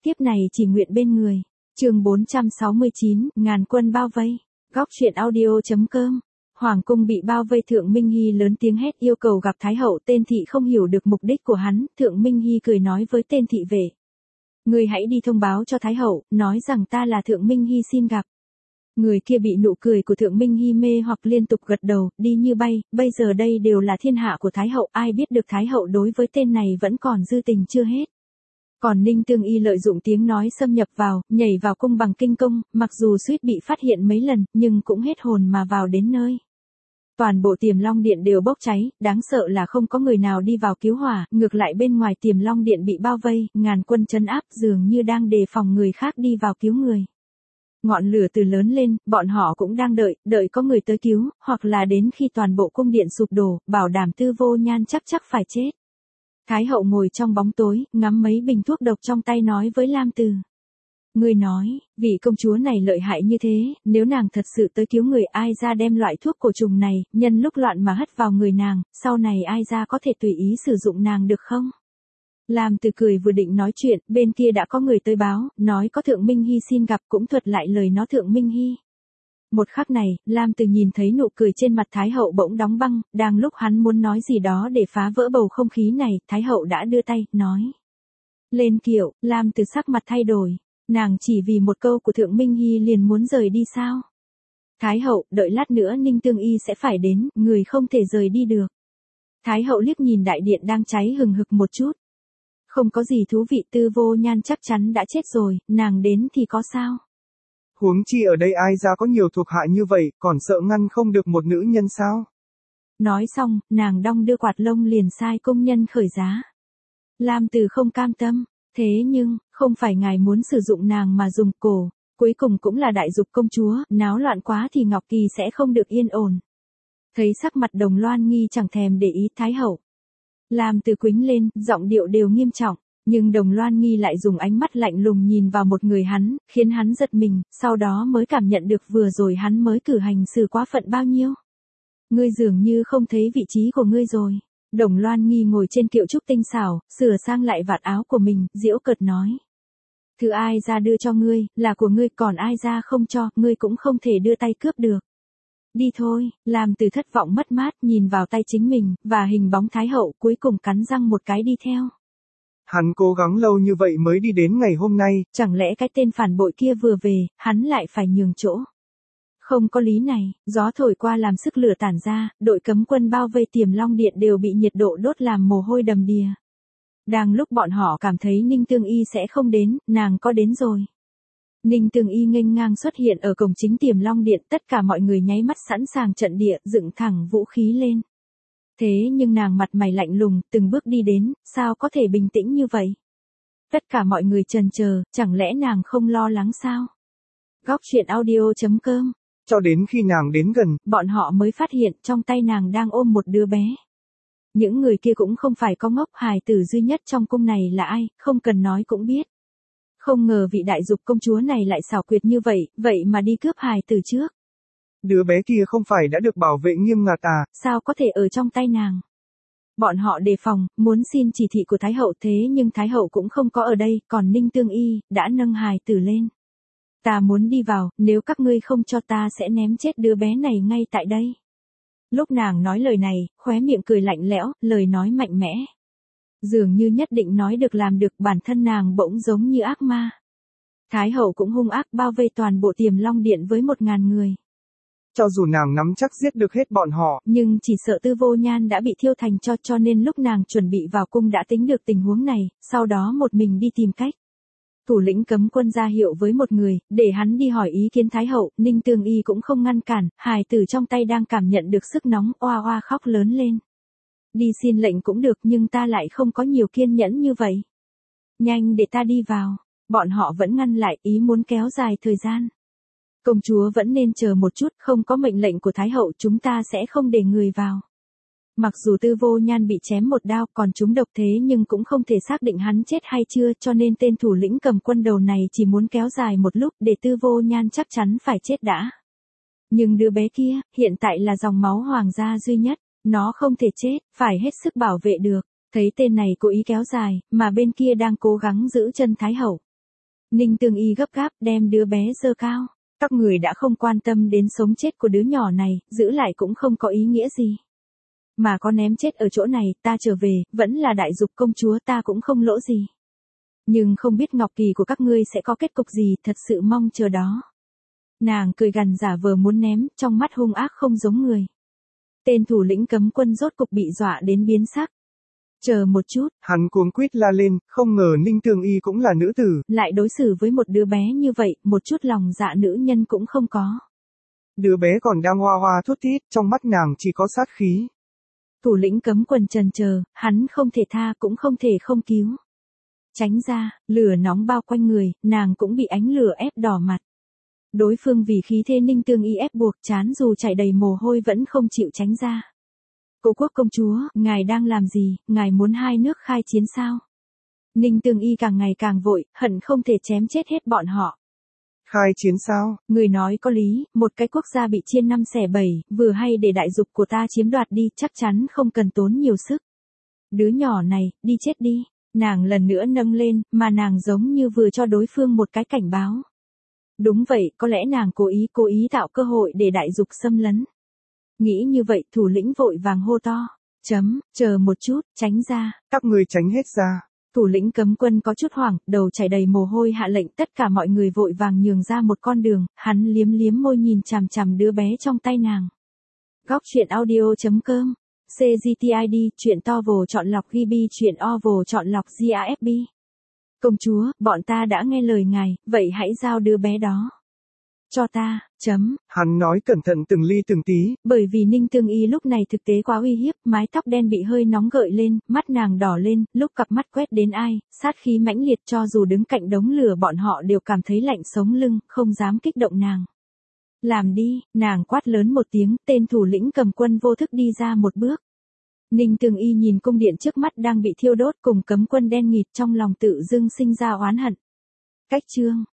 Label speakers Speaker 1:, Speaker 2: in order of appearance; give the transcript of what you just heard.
Speaker 1: tiếp này chỉ nguyện bên người. Chương 469, ngàn quân bao vây. Góc truyện audio.com. Hoàng cung bị bao vây, Thượng Minh Hy lớn tiếng hét yêu cầu gặp Thái hậu. Tên thị không hiểu được mục đích của hắn, Thượng Minh Hy cười nói với tên thị vệ: "Ngươi hãy đi thông báo cho Thái hậu, nói rằng ta là Thượng Minh Hy xin gặp." Người kia bị nụ cười của Thượng Minh Hy mê hoặc, liên tục gật đầu, đi như bay. Bây giờ đây đều là thiên hạ của Thái hậu, ai biết được Thái hậu đối với tên này vẫn còn dư tình chưa hết. Còn Ninh Tương Y lợi dụng tiếng nói xâm nhập vào, nhảy vào cung bằng kinh công, mặc dù suýt bị phát hiện mấy lần, nhưng cũng hết hồn mà vào đến nơi. Toàn bộ Tiềm Long Điện đều bốc cháy, đáng sợ là không có người nào đi vào cứu hỏa, ngược lại bên ngoài Tiềm Long Điện bị bao vây, ngàn quân trấn áp, dường như đang đề phòng người khác đi vào cứu người. Ngọn lửa từ lớn lên, bọn họ cũng đang đợi có người tới cứu, hoặc là đến khi toàn bộ cung điện sụp đổ, bảo đảm Tư Vô Nhan chắc phải chết. Thái hậu ngồi trong bóng tối, ngắm mấy bình thuốc độc trong tay nói với Lam Từ: "Ngươi nói, vị công chúa này lợi hại như thế, nếu nàng thật sự tới cứu người, ai ra đem loại thuốc cổ trùng này, nhân lúc loạn mà hất vào người nàng, sau này ai ra có thể tùy ý sử dụng nàng được không?" Lam Từ cười, vừa định nói chuyện, bên kia đã có người tới báo, nói có Thượng Minh Hy xin gặp, cũng thuật lại lời nó Thượng Minh Hy. Một khắc này, Lam Từ nhìn thấy nụ cười trên mặt Thái hậu bỗng đóng băng, đang lúc hắn muốn nói gì đó để phá vỡ bầu không khí này, Thái hậu đã đưa tay, nói: "Lên kiệu." Lam Từ sắc mặt thay đổi, nàng chỉ vì một câu của Thượng Minh Hy liền muốn rời đi sao? Thái hậu, đợi lát nữa Ninh Tương Y sẽ phải đến, người không thể rời đi được. Thái hậu liếc nhìn đại điện đang cháy hừng hực một chút. Không có gì thú vị, Tư Vô Nhan chắc chắn đã chết rồi, nàng đến thì có sao?
Speaker 2: Huống chi ở đây ai ra có nhiều thuộc hạ như vậy, còn sợ ngăn không được một nữ nhân sao?
Speaker 1: Nói xong, nàng đong đưa quạt lông liền sai công nhân khởi giá. Lam Từ không cam tâm, thế nhưng, không phải ngài muốn sử dụng nàng mà dùng cổ, cuối cùng cũng là đại dục công chúa, náo loạn quá thì Ngọc Kỳ sẽ không được yên ổn. Thấy sắc mặt Đồng Loan Nghi chẳng thèm để ý Thái hậu. Lam Từ quĩnh lên, giọng điệu đều nghiêm trọng, nhưng Đồng Loan Nghi lại dùng ánh mắt lạnh lùng nhìn vào một người hắn, khiến hắn giật mình, sau đó mới cảm nhận được vừa rồi hắn mới cử hành xử quá phận bao nhiêu. "Ngươi dường như không thấy vị trí của ngươi rồi." Đồng Loan Nghi ngồi trên kiệu trúc tinh xảo, sửa sang lại vạt áo của mình, giễu cợt nói: "Thứ ai ra đưa cho ngươi, là của ngươi, còn ai ra không cho, ngươi cũng không thể đưa tay cướp được. Đi thôi." Lam Từ thất vọng mất mát nhìn vào tay chính mình, và hình bóng Thái hậu, cuối cùng cắn răng một cái đi theo.
Speaker 2: Hắn cố gắng lâu như vậy mới đi đến ngày hôm nay.
Speaker 1: Chẳng lẽ cái tên phản bội kia vừa về, hắn lại phải nhường chỗ? Không có lý này, gió thổi qua làm sức lửa tản ra, đội cấm quân bao vây Tiềm Long Điện đều bị nhiệt độ đốt làm mồ hôi đầm đìa. Đang lúc bọn họ cảm thấy Ninh Tương Y sẽ không đến, nàng có đến rồi. Ninh Tương Y nghênh ngang xuất hiện ở cổng chính Tiềm Long Điện, tất cả mọi người nháy mắt sẵn sàng trận địa, dựng thẳng vũ khí lên. Thế nhưng nàng mặt mày lạnh lùng, từng bước đi đến, sao có thể bình tĩnh như vậy? Tất cả mọi người chần chờ, chẳng lẽ nàng không lo lắng sao? Góc truyện audio.com.
Speaker 2: Cho đến khi nàng đến gần,
Speaker 1: bọn họ mới phát hiện trong tay nàng đang ôm một đứa bé. Những người kia cũng không phải có ngốc, hài tử duy nhất trong cung này là ai, không cần nói cũng biết. Không ngờ vị đại dục công chúa này lại xảo quyệt như vậy, vậy mà đi cướp hài tử trước.
Speaker 2: Đứa bé kia không phải đã được bảo vệ nghiêm ngặt à?
Speaker 1: Sao có thể ở trong tay nàng? Bọn họ đề phòng, muốn xin chỉ thị của Thái hậu, thế nhưng Thái hậu cũng không có ở đây, còn Ninh Tương Y đã nâng hài tử lên. "Ta muốn đi vào, nếu các ngươi không cho ta sẽ ném chết đứa bé này ngay tại đây." Lúc nàng nói lời này, khóe miệng cười lạnh lẽo, lời nói mạnh mẽ. Dường như nhất định nói được làm được, bản thân nàng bỗng giống như ác ma. Thái hậu cũng hung ác bao vây toàn bộ Tiềm Long Điện với 1000 người.
Speaker 2: Cho dù nàng nắm chắc giết được hết bọn họ,
Speaker 1: nhưng chỉ sợ Tư Vô Nhan đã bị thiêu thành tro, cho nên lúc nàng chuẩn bị vào cung đã tính được tình huống này, sau đó một mình đi tìm cách. Thủ lĩnh cấm quân ra hiệu với một người, để hắn đi hỏi ý kiến Thái hậu, Ninh Tương Y cũng không ngăn cản, hài tử trong tay đang cảm nhận được sức nóng, oa oa khóc lớn lên. "Đi xin lệnh cũng được, nhưng ta lại không có nhiều kiên nhẫn như vậy. Nhanh để ta đi vào." Bọn họ vẫn ngăn lại, ý muốn kéo dài thời gian. "Công chúa vẫn nên chờ một chút, không có mệnh lệnh của Thái hậu chúng ta sẽ không để người vào." Mặc dù Tư Vô Nhan bị chém một đao còn trúng độc, thế nhưng cũng không thể xác định hắn chết hay chưa, cho nên tên thủ lĩnh cầm quân đầu này chỉ muốn kéo dài một lúc để Tư Vô Nhan chắc chắn phải chết đã. Nhưng đứa bé kia, hiện tại là dòng máu hoàng gia duy nhất, nó không thể chết, phải hết sức bảo vệ được. Thấy tên này cố ý kéo dài, mà bên kia đang cố gắng giữ chân Thái hậu. Ninh Tương Y gấp gáp đem đứa bé giơ cao. Các người đã không quan tâm đến sống chết của đứa nhỏ này, giữ lại cũng không có ý nghĩa gì. Mà có ném chết ở chỗ này, ta trở về, vẫn là đại dục công chúa, ta cũng không lỗ gì. Nhưng không biết ngọc kỳ của các ngươi sẽ có kết cục gì, thật sự mong chờ đó. Nàng cười gằn giả vờ muốn ném, trong mắt hung ác không giống người. Tên thủ lĩnh cấm quân rốt cục bị dọa đến biến sắc. Chờ một chút.
Speaker 2: Hắn cuống quýt la lên, không ngờ Ninh Tương Y cũng là nữ tử.
Speaker 1: Lại đối xử với một đứa bé như vậy, một chút lòng dạ nữ nhân cũng không có.
Speaker 2: Đứa bé còn đang hoa hoa thút thít, trong mắt nàng chỉ có sát khí.
Speaker 1: Thủ lĩnh cấm quân trần chờ, hắn không thể tha cũng không thể không cứu. Tránh ra, lửa nóng bao quanh người, nàng cũng bị ánh lửa ép đỏ mặt. Đối phương vì khí thế Ninh Tương Y ép buộc, chán dù chảy đầy mồ hôi vẫn không chịu tránh ra. Cố quốc công chúa, ngài đang làm gì, ngài muốn hai nước khai chiến sao? Ninh Tương Y càng ngày càng vội, hận không thể chém chết hết bọn họ.
Speaker 2: Khai chiến sao?
Speaker 1: Người nói có lý, một cái quốc gia bị chia 5 xẻ 7, vừa hay để đại dục của ta chiếm đoạt đi, chắc chắn không cần tốn nhiều sức. Đứa nhỏ này, đi chết đi. Nàng lần nữa nâng lên, mà nàng giống như vừa cho đối phương một cái cảnh báo. Đúng vậy, có lẽ nàng cố ý tạo cơ hội để đại dục xâm lấn. Nghĩ như vậy, thủ lĩnh vội vàng hô to. Chờ một chút, tránh ra.
Speaker 2: Các người tránh hết ra.
Speaker 1: Thủ lĩnh cấm quân có chút hoảng, đầu chảy đầy mồ hôi hạ lệnh tất cả mọi người vội vàng nhường ra một con đường, hắn liếm liếm môi nhìn chằm chằm đứa bé trong tay nàng. Góc truyện audio.com CGTID, chuyện to vồ chọn lọc GB, chuyện o vồ chọn lọc GAFB. Công chúa, bọn ta đã nghe lời ngài, vậy hãy giao đứa bé đó cho ta.
Speaker 2: Hắn nói cẩn thận từng ly từng tí.
Speaker 1: Bởi vì Ninh Tương Y lúc này thực tế quá uy hiếp, mái tóc đen bị hơi nóng gợi lên, mắt nàng đỏ lên, lúc cặp mắt quét đến ai, sát khí mãnh liệt, cho dù đứng cạnh đống lửa bọn họ đều cảm thấy lạnh sống lưng, không dám kích động nàng. Làm đi, nàng quát lớn một tiếng, tên thủ lĩnh cầm quân vô thức đi ra một bước. Ninh Tương Y nhìn cung điện trước mắt đang bị thiêu đốt cùng cấm quân đen nghịt, trong lòng tự dưng sinh ra oán hận. Cách chương